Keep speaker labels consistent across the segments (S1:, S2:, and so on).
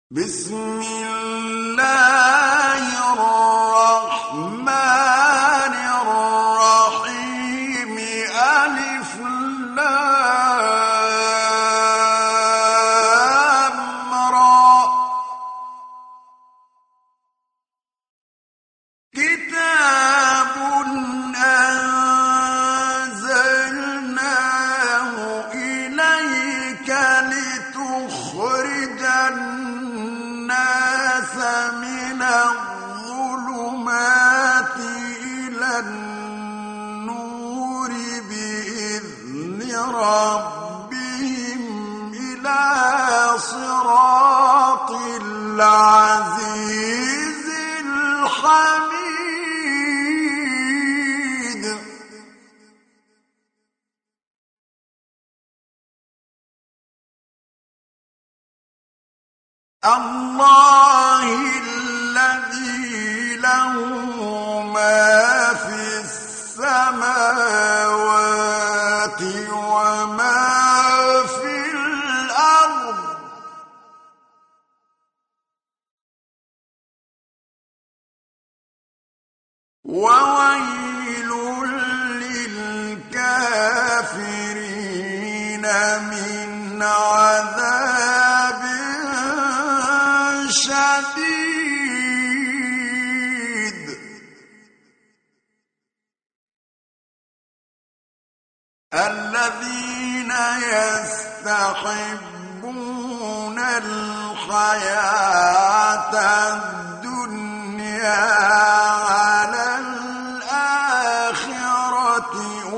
S1: بسم الله الرحمن الرحيم ألف لام را كتاب أنزلناه إليك لتخرج الناس من الظلمات إلى النور بإذن ربهم إلى صراط العزيز الحميد. الله الذي له ما في السماوات وما في الأرض وويل للكافرين من عذاب شديد. الذين يستحبون الحياة الدنيا على الآخرة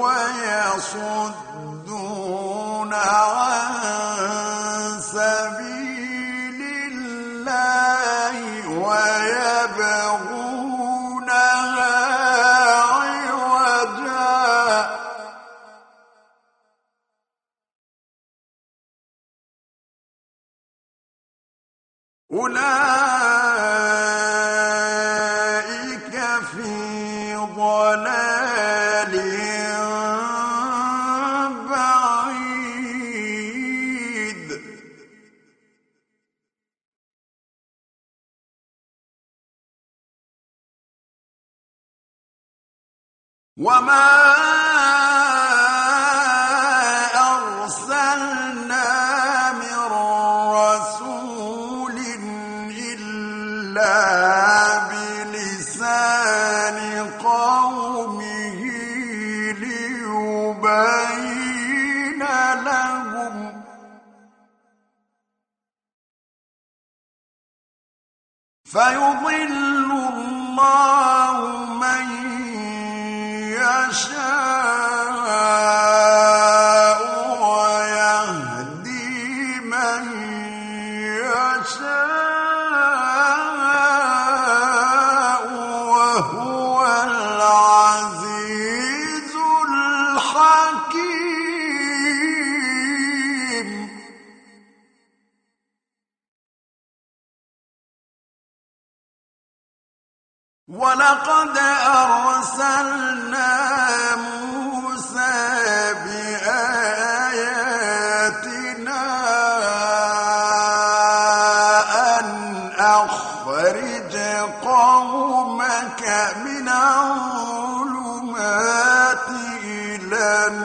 S1: ويصدون عن سبيل الله ويبغونها عوجا أولئك في ضلال بعيد. وما أرسلنا من رسول إلا بلسان قومه ليبين لهم فيضل الله من يشاء ويهدي من يشاء وهو العزيز الحكيم. ولقد أرسلنا موسى بآياتنا أن أخرج قومك من الظلمات إلى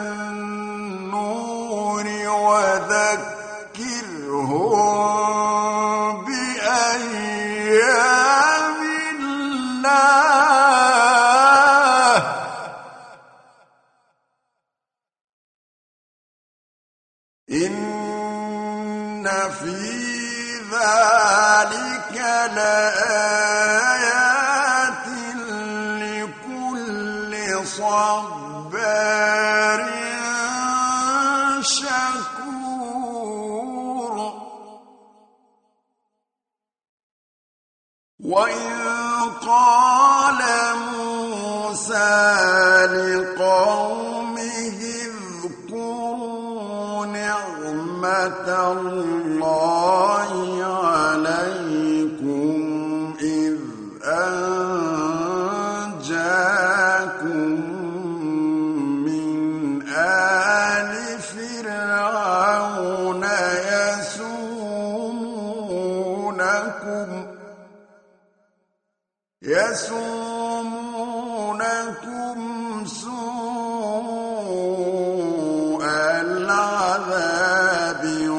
S1: النور وذكرهم بأيام الله إن في ذلك لآيات لكل صبار شكور. وإذ قال موسى لقومه اذكروا نعمة الله عليكم إذ أنجاكم من آل فرعون يسومونكم يَسُومُونَكُمْ سُوءَ الْعَذَابِ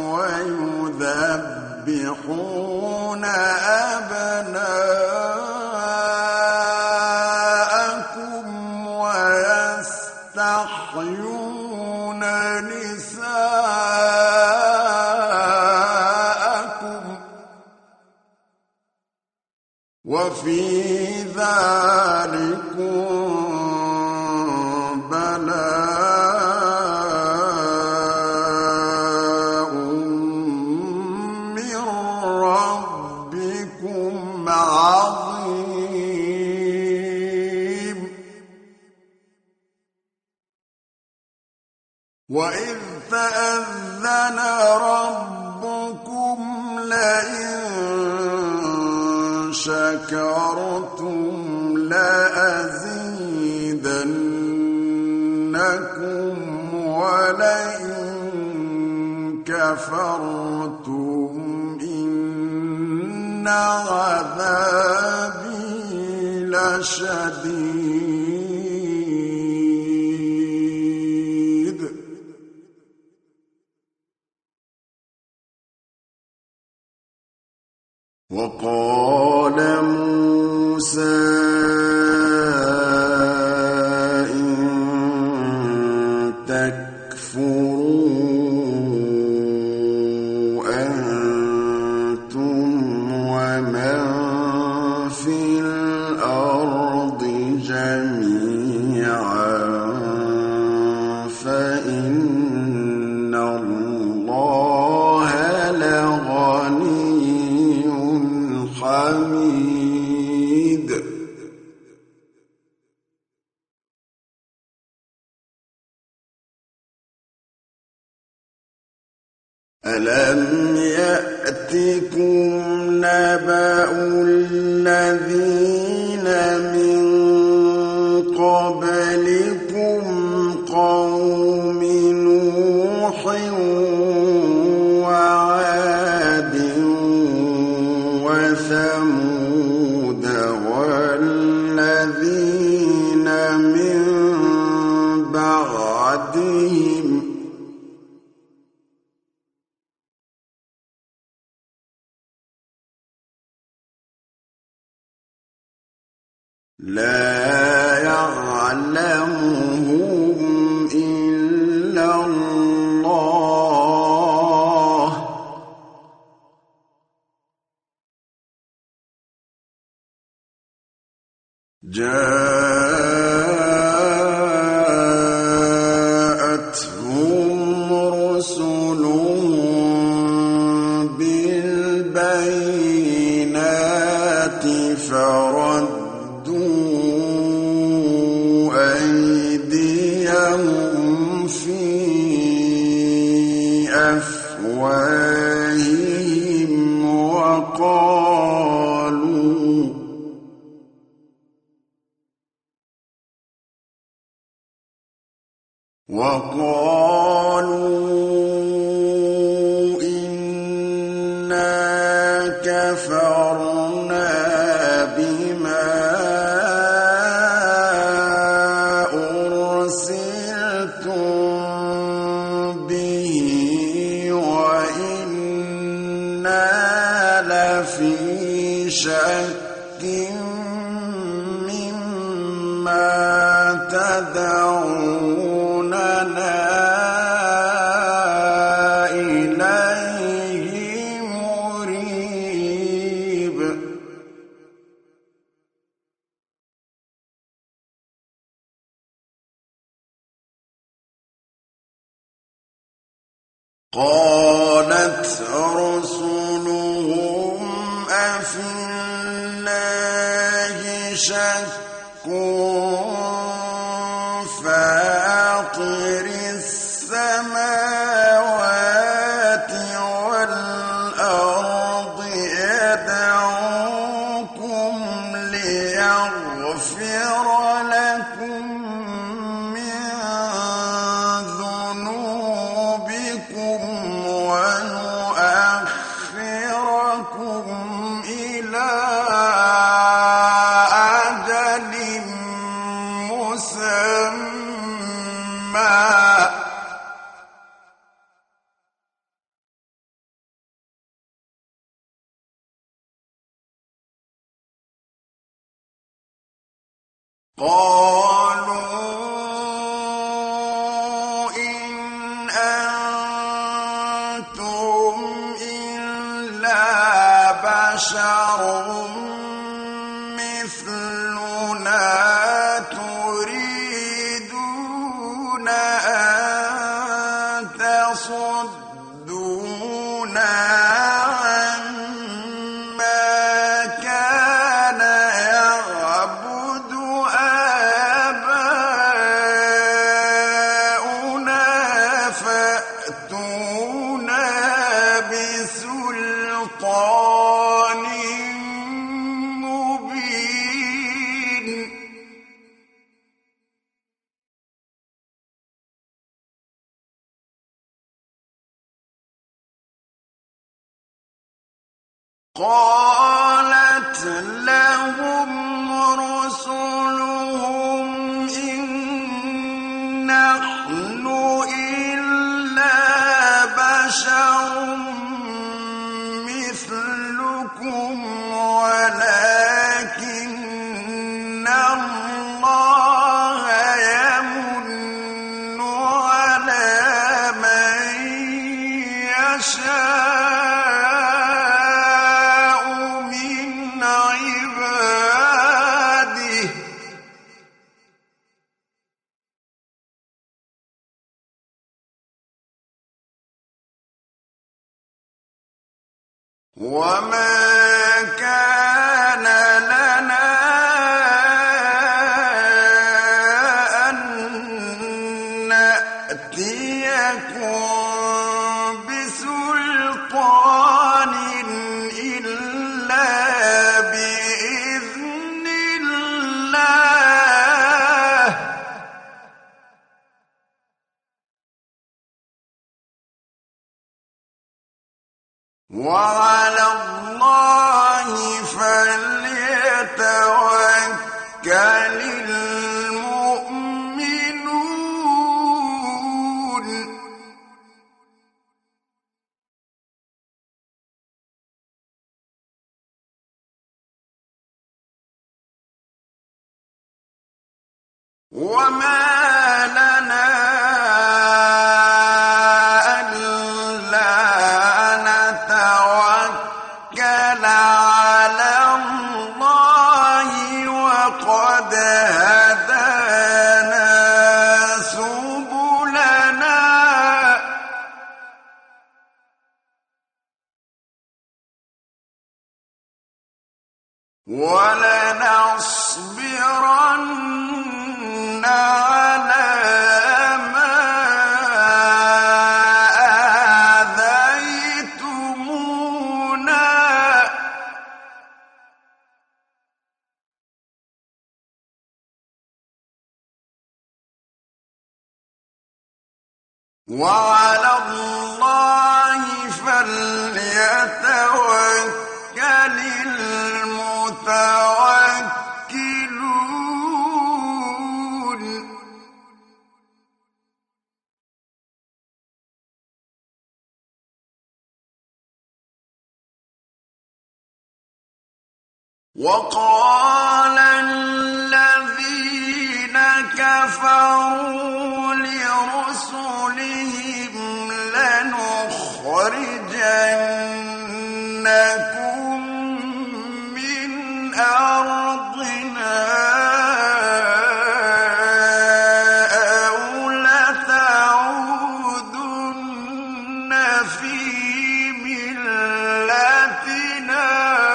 S1: وَيُذَبِّحُونَ أَبْنَاءَكُمْ وَيَسْتَحْيُونَ نِسَاءَكُمْ ۚ وَفِي ذَٰلِكُم بَلَاءٌ مِّن رَّبِّكُمْ عَظِيمٌ. وَإِذْ تَأَذَّنَ رَبُّكُمْ لَئِن شَكَرْتُمْ لَأَزِيدَنَّكُمْ وَلَئِن كَفَرْتُمْ إِنَّ عَذَابِي لَشَدِيدٌ. وَقَالَ مُوسَىٰ إِن تَكْفُرُوا أَنتُمْ وَمَن فِي الْأَرْضِ جَمِيعًا فَإِنَّ اللَّهَ لَغَنِيٌّ حَمِيدٌ. أَلَمْ يَأْتِكُمْ نَبَأُ الَّذِينَ مِن قَبْلِكُمْ قَوْمِ نُوحٍ وَعَادٍ وَثَمُودَ وَالَّذِينَ مِن بَعْدِهِمْ ۚ لَا يَعْلَمُهُمْ إِلَّا اللَّهُ ۚ جَاءَتْهُمْ رُسُلُهُم بِالْبَيِّنَاتِ فَرَدُّوا أَيْدِيَهُمْ فِي أَفْوَاهِهِمْ وَقَالُوا إِنَّا كَفَرْنَا بِمَا أُرْسِلْتُم بِهِ وَإِنَّا لَفِي شَكٍّ مِّمَّا تَدْعُونَنَا إِلَيْهِ مُرِيبٍ. قَالَتْ رُسُلُهُمْ أَفِي اللَّهِ شَكٌّ فَاطِرِ السَّمَاوَاتِ وَالْأَرْضِ يَدْعُوكُمْ لِيَغْفِرَ لَكُم مِّن ذُنُوبِكُمْ وَيُؤَخِّرَكُمْ قالوا إن أنتم إلا بشر مثلنا تريدون أن تصدونا عما كان يعبد آباؤنا فأتونا بسلطان مبين. قالت لهم رسلهم إن نحن إلا بشر مثلكم ولكن الله يمن على من يشاء من عباده وما كان لنا أن نأتيكم بسلطان إلا بإذن الله وعلى الله فليتوكل المؤمنون. وما لنا ألا نتوكل على الله وقد هدانا سبلنا ولنصبرن على ما آذيتمونا وعلى الله فليتوكل المتوكلون. وقال الذين كفروا لرسلهم لنخرجنكم من أرضنا أو لتعودن في ملتنا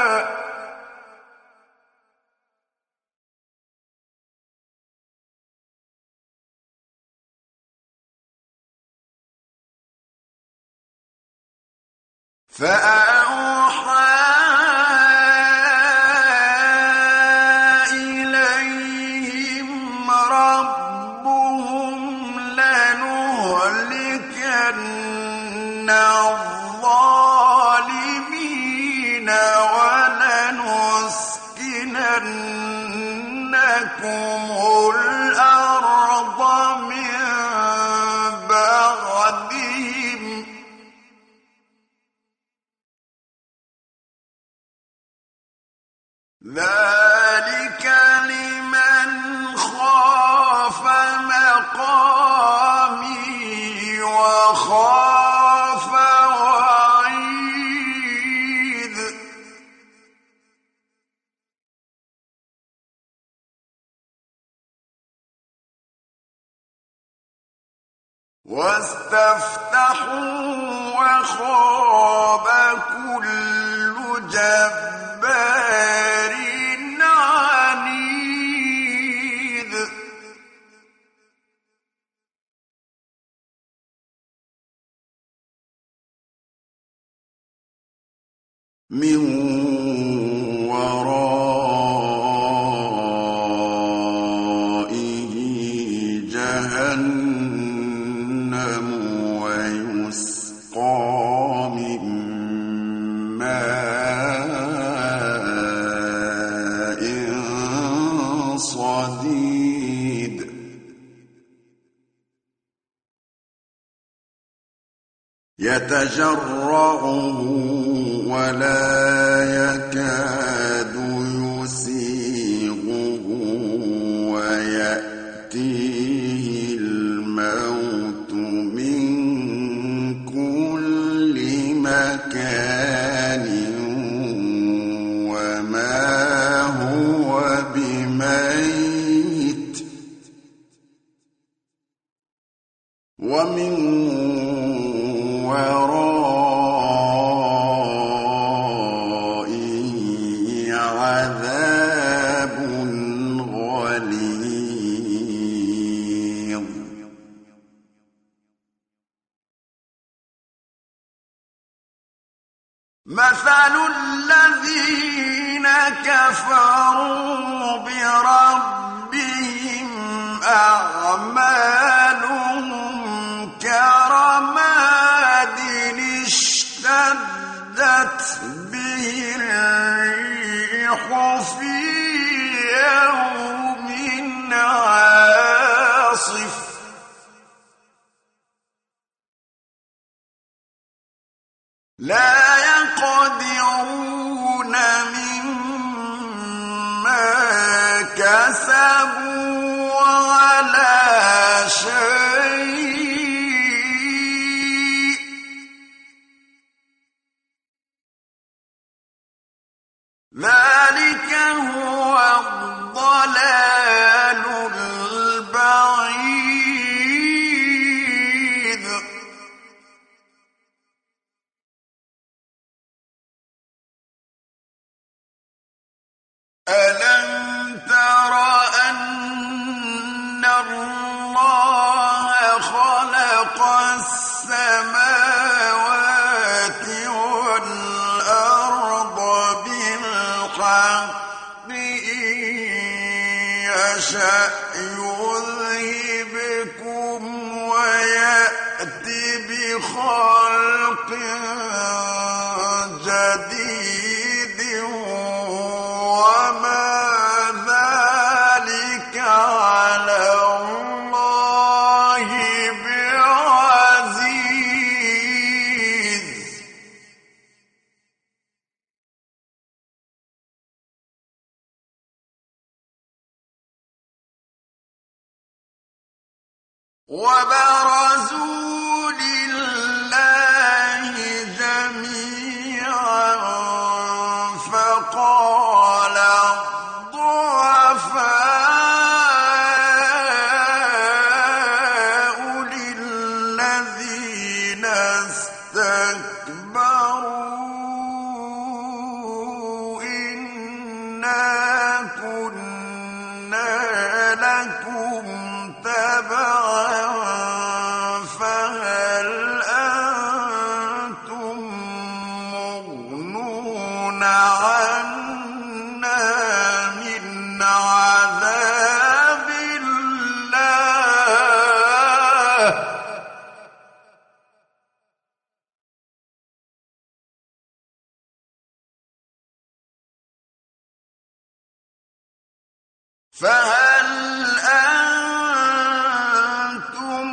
S1: فأوحى إليهم ربهم لنهلكن الظالمين ولنسكننكم الأرض من بعدهم ذلك لمن واستفتحوا وخاب كل جبار عنيد من ورائه جهنم ويسقى من ماء صديد يتجرعه ولا يكاد يسيغه ويأتيه الموت من كل مكان وما هو بميت ومن ورائه عذاب غليظ مثل الذين كفروا بربهم أعمالهم كرماد اشتدت به الريح في يوم عاصف لا يقدرون مما كسبوا على شيء ذلك هو الضلال البعيد ألم تر أن الله خلق السماوات والأرض بالحق إن يشأ يذهبكم ويأتي بخلق جديد وما ذلك على الله بعزيز وبرزوا لله جميعا فقال الضعفاء للذين استكبروا إنا كنا لكم تبعا فهل أنتم مغنون عنا من عذاب الله فهل أنتم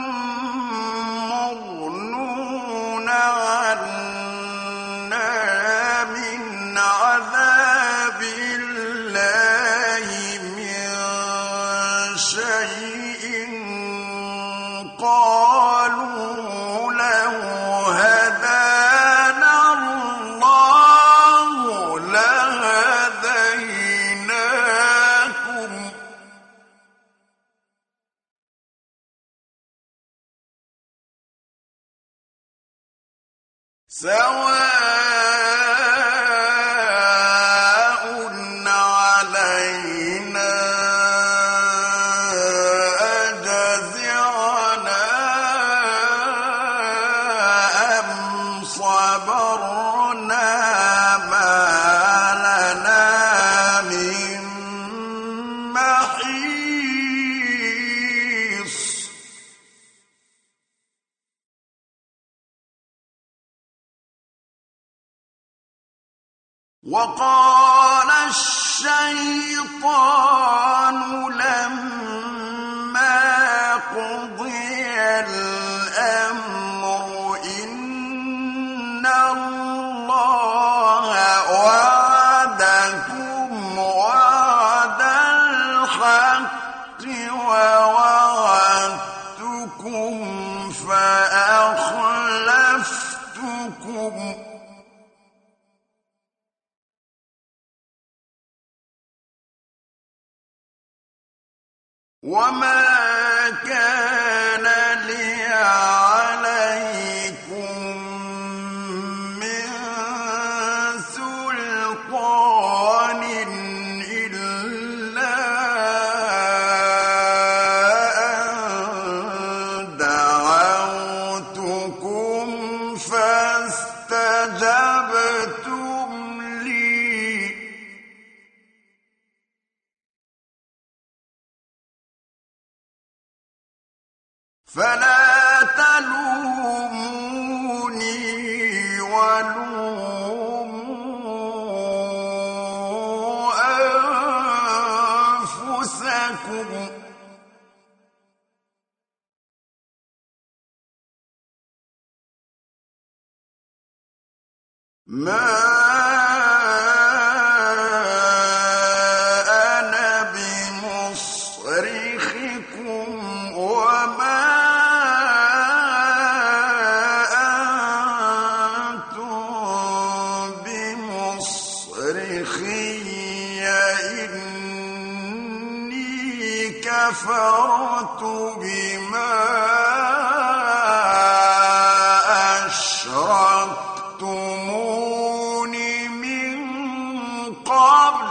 S1: مغنون عنا من عذاب الله من شيء قالوا لو هدانا الله لهديناكم سواء علينا أجزعنا أم صبرنا ما لنا من محيص وقال الشيطان لما قضي الأمر إن الله وعدكم وعد الحق ووعدتكم فأخلفتكم وما كان لي عليكم من سلطان إلا أن دعوتكم فاستجبتم لي فلا تلوموني ولوموا أنفسكم ما أنا بمصرخكم وما أنتم بمصرخي إني كفرت بما أشركتمون من قبل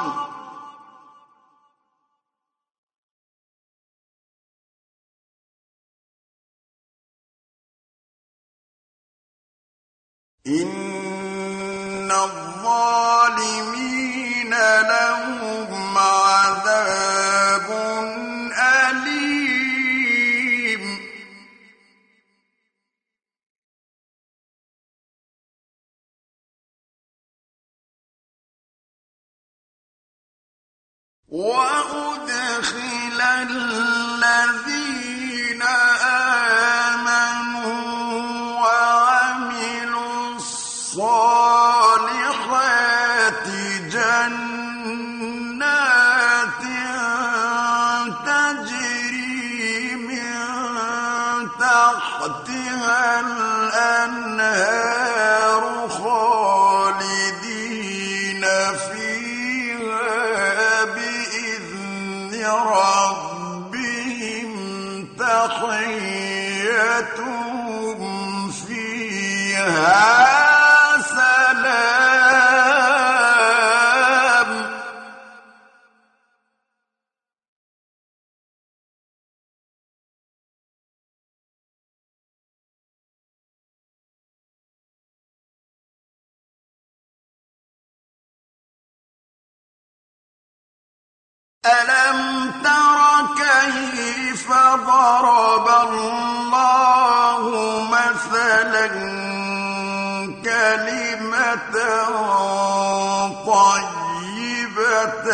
S1: إن الظالمين لهم عذاب أليم وأدخل الذين آمنوا وعملوا الصالحات جنات تجري من تحتها الأنهار خالدين فيها بإذن ربهم تحيتهم فيها سلام ألم تر كيف ضرب الله مثلا كلمة طيبة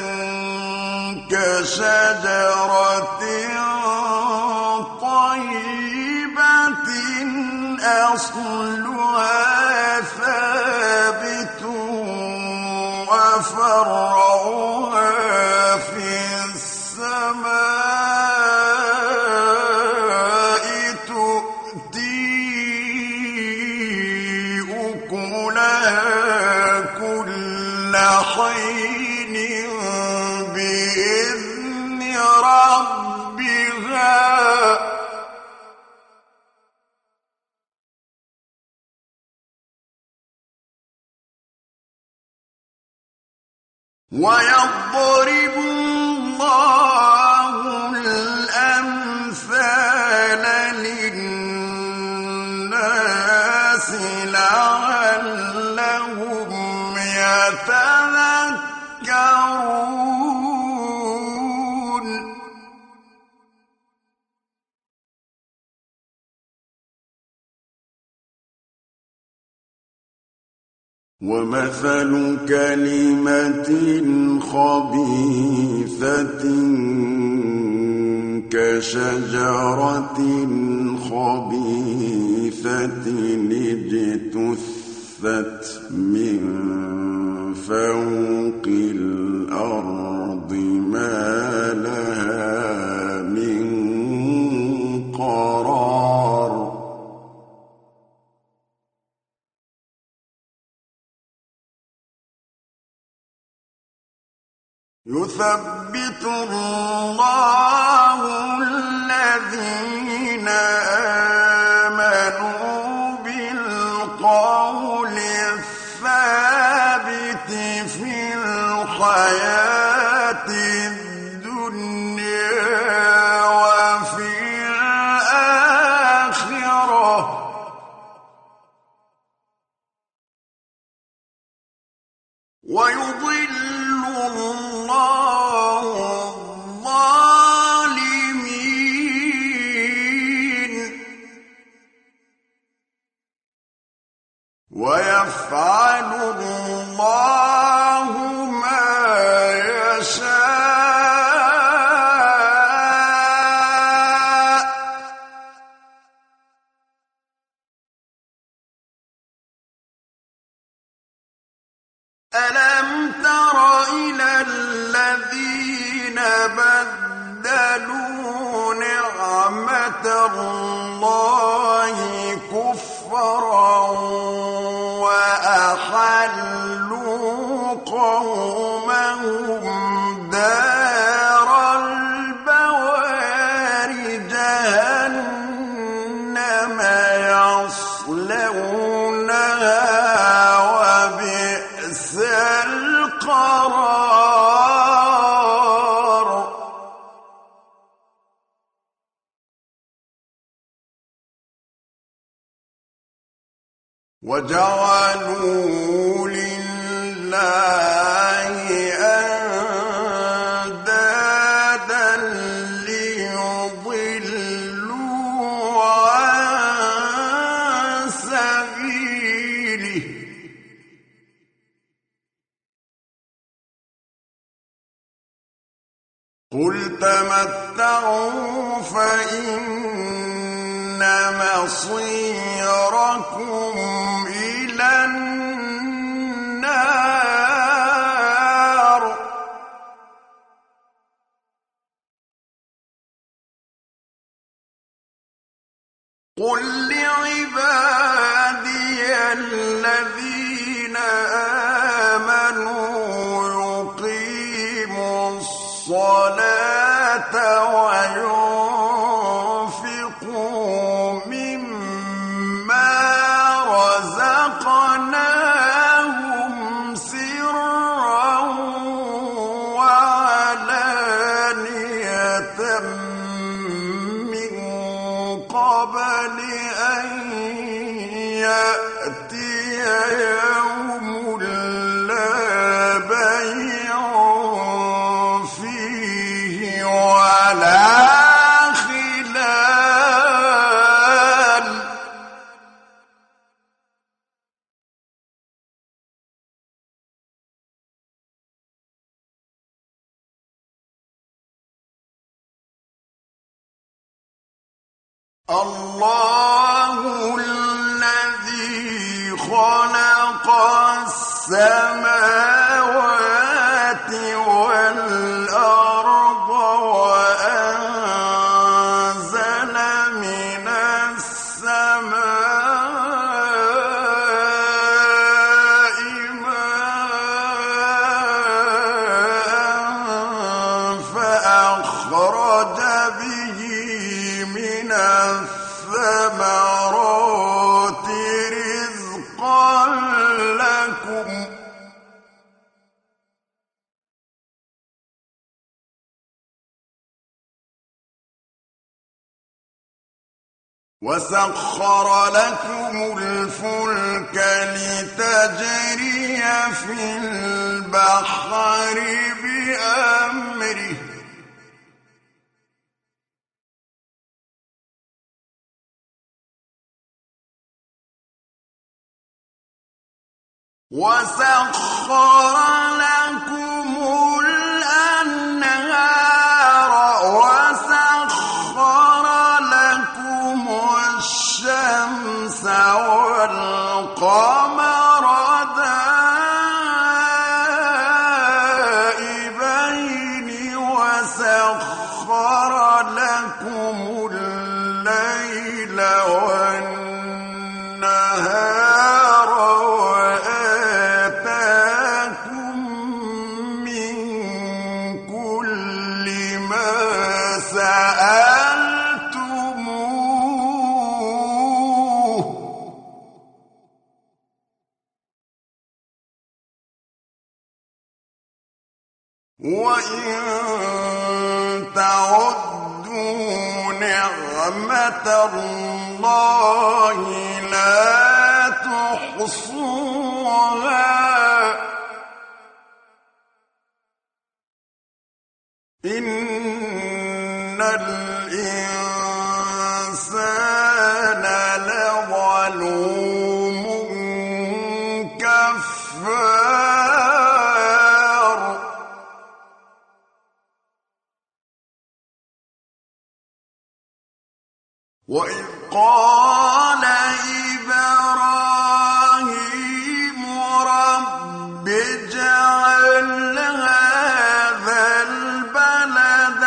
S1: كشجرة طيبة أصلها ثابت وفرعها في السماء تؤتي أكلها كل حين بإذن ربها ويضرب الله الأمثال للناس لعلهم يتذكرون ومثل كلمة خبيثة كشجرة خبيثة اجتثت من فوق الأرض ما لها من قرار يثبت الله الذين آمنوا بالقول الثابت في الحياة الدنيا وفي الآخرة ويضل الله الظالمين ويفعل الله ما يشاء ألم تر إلى الذين بدلوا نعمة الله كفرا وأحلوا قومهم دار البوار جهنم يصلونها وبئس القرار وجعلوا لله أندادا ليضلوا عن سبيله قل تمتعوا فإن مصيركم إلى النار قل لعبادي الذين آمنوا يقيموا الصلاة وينفقوا مما رزقناهم سرا وعلانية من قبل أن يأتي يوم لا بيع فيه ولا خلال الله الذي خلق السماوات والأرض وأنزل من السماء ماء فأخرج به من الثمرات رزقا لكم وسخر لكم الفلك لتجري في البحر بأمره وسخر لكم الأنهار وسخر لكم الشمس والقمر دائبين وسخر لكم الليل والنهار وآتاكم من كل ما سألتموه وإن تعدوا نعمة الله لا تحصوها إن الإنسان لظلوم كفار وإذ قال إبراهيم رب اجعل هذا البلد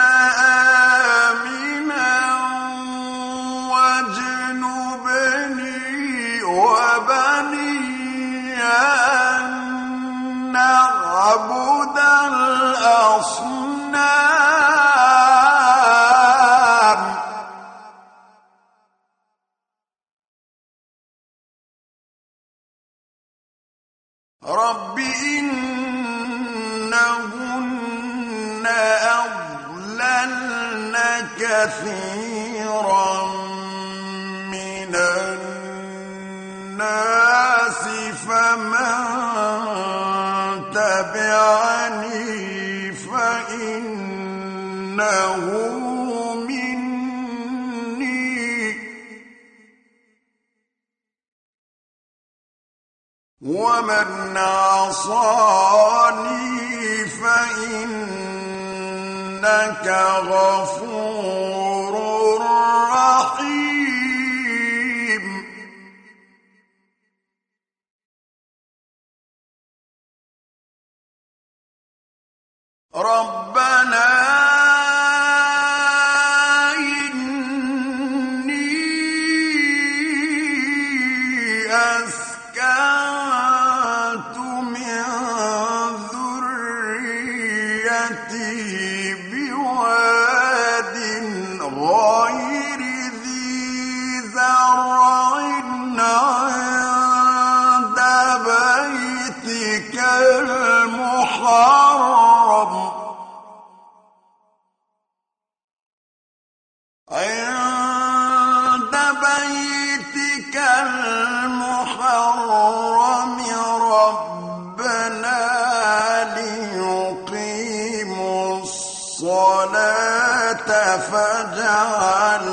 S1: آمنا واجنبني وبني أن نعبد الأصنام رب إنهن أضللن كثيرا من الناس فمن تبعني فإنه ومن عصاني فإنك غفور رحيم ربنا بواد غير ذي زرع عند بيتك المحرم عند بيتك المحرم ربنا الصلاة فاجعل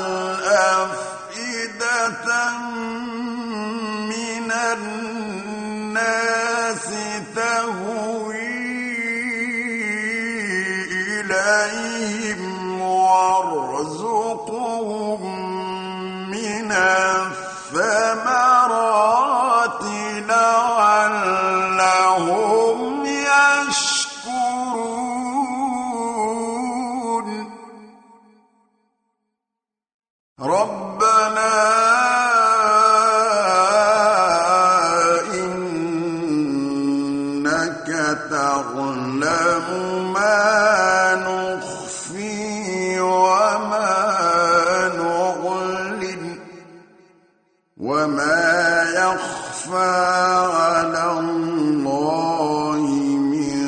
S1: أفئدة من الناس تهوي إليهم وارزقهم من الثمرات لعلهم يشكرون ربنا إنك تعلم ما نخفي وما نعلن وما يخفى على الله من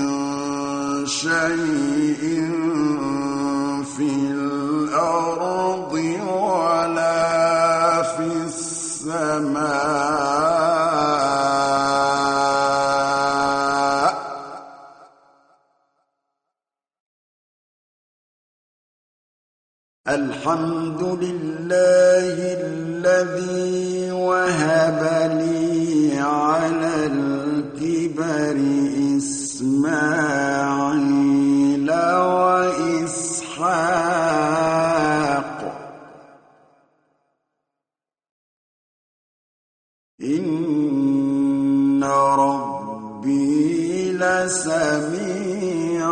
S1: شيء في الأرض ولا الحمد لله الذي وهب لي على الكبر إسماعيل وإسحاق إن ربي لسميع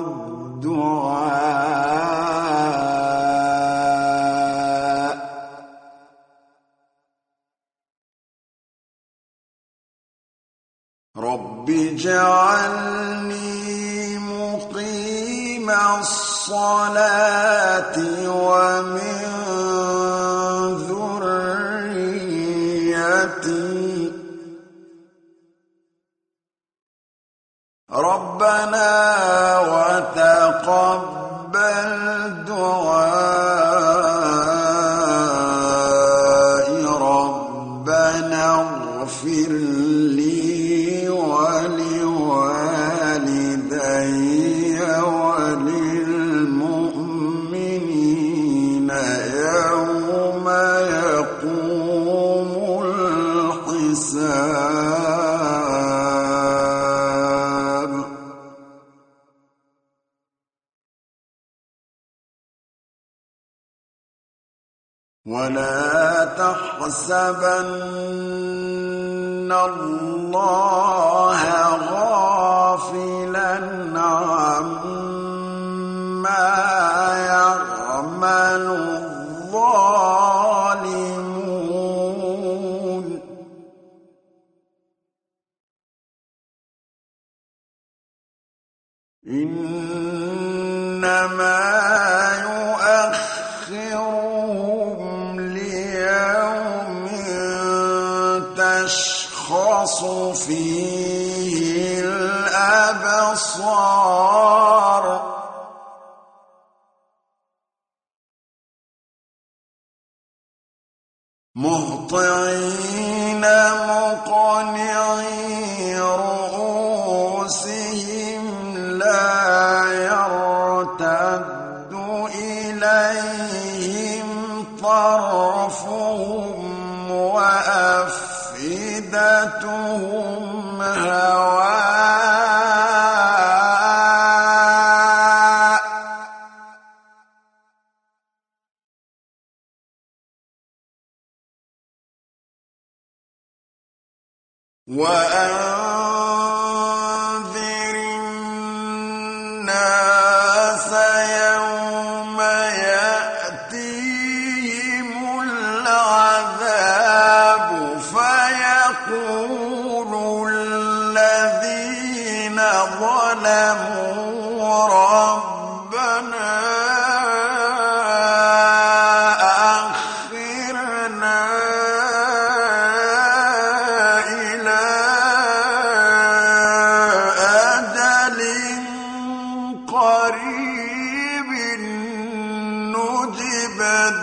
S1: الدعاء رب اجعلني مقيم الصلاة ومن ذريتي ربنا وتقبل دعائي ربنا اغفر لي ولوالدي وللمؤمنين يوم يقوم الحساب ولا تحسبن الله غافلا عما يعمل الظالمون إنما يؤخرهم ليوم تشخص فيه الأبصار مهطعين مقنعي رؤوسهم لا يرتد إليهم طرفهم وأفئدتهم هواء وأنذر الناس يوم يأتيهم العذاب فيقول الذين ظلموا ربنا أخرنا إلى أجل قريب نجب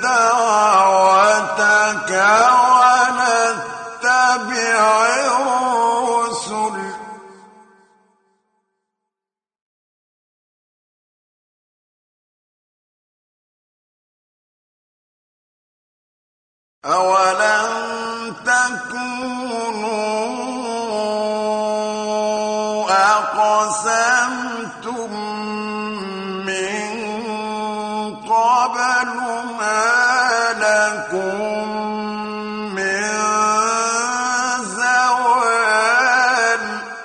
S1: دعوتك ونتبع الرسل أولم تكونوا أقسمتم من قبل ما لكم من زوال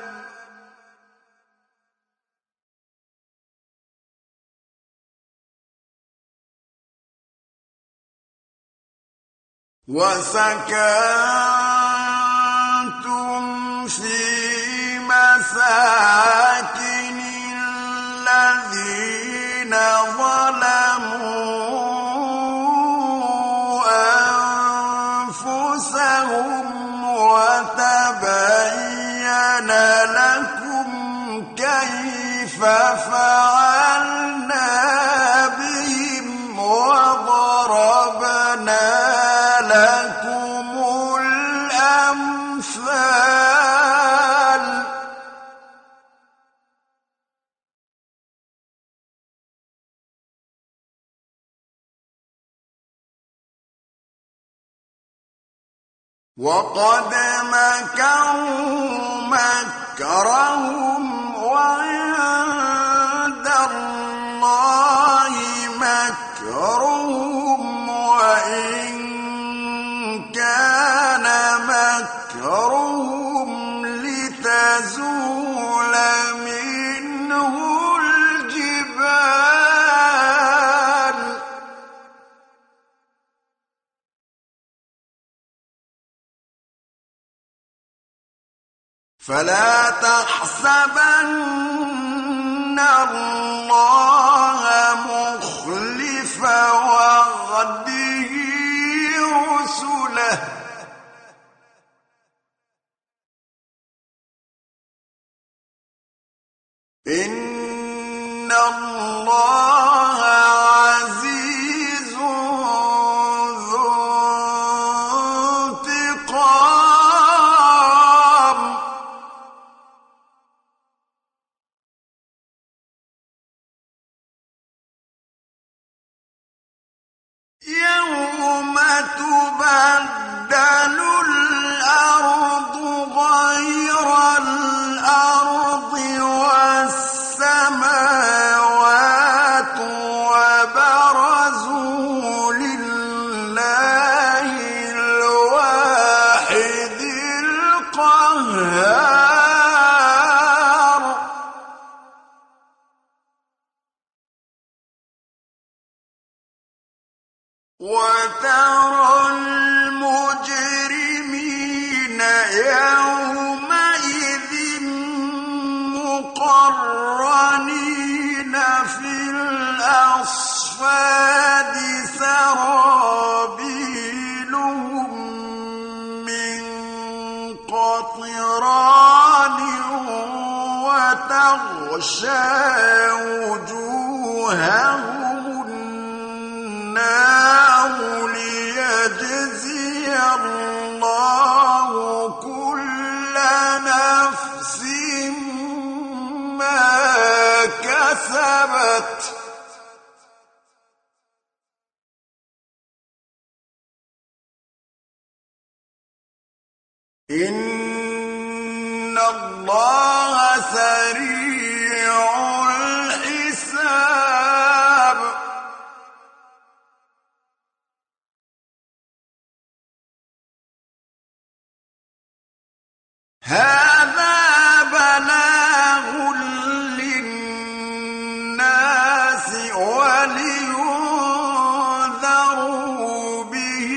S1: وسكنتم في مساكن الذين ظلموا أنفسهم وتبين لكم كيف فعلنا بهم وضربنا لكم الأمثال وقد مكروا مكرهم وعند الله مكرهم وإن كان مكرهم لتزول منه الجبال فلا تحسبن الله مخلف وعده رسله إن الله عزيز ذو انتقام يوم تبدل الأرض غير الأرض والسماوات وبرزوا لله الواحد القهار وترى المجرمين يومئذ مقرنين في الأصفاد سرابيلهم من قطران وتغشى وجوههم النار ليجزي الله كل نفس ما كسبت إن الله سريع الحساب هذا بلاغ للناس ولينذروا به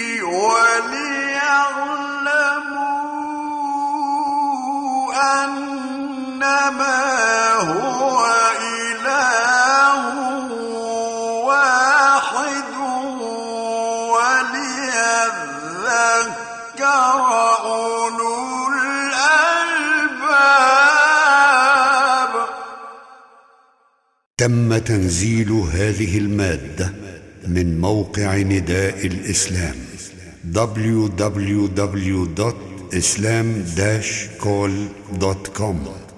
S1: وليعلموا أنما هو إله واحد وليذكر أولو الألباب.
S2: تم تنزيل هذه المادة من موقع نداء الإسلام www.islam-call.com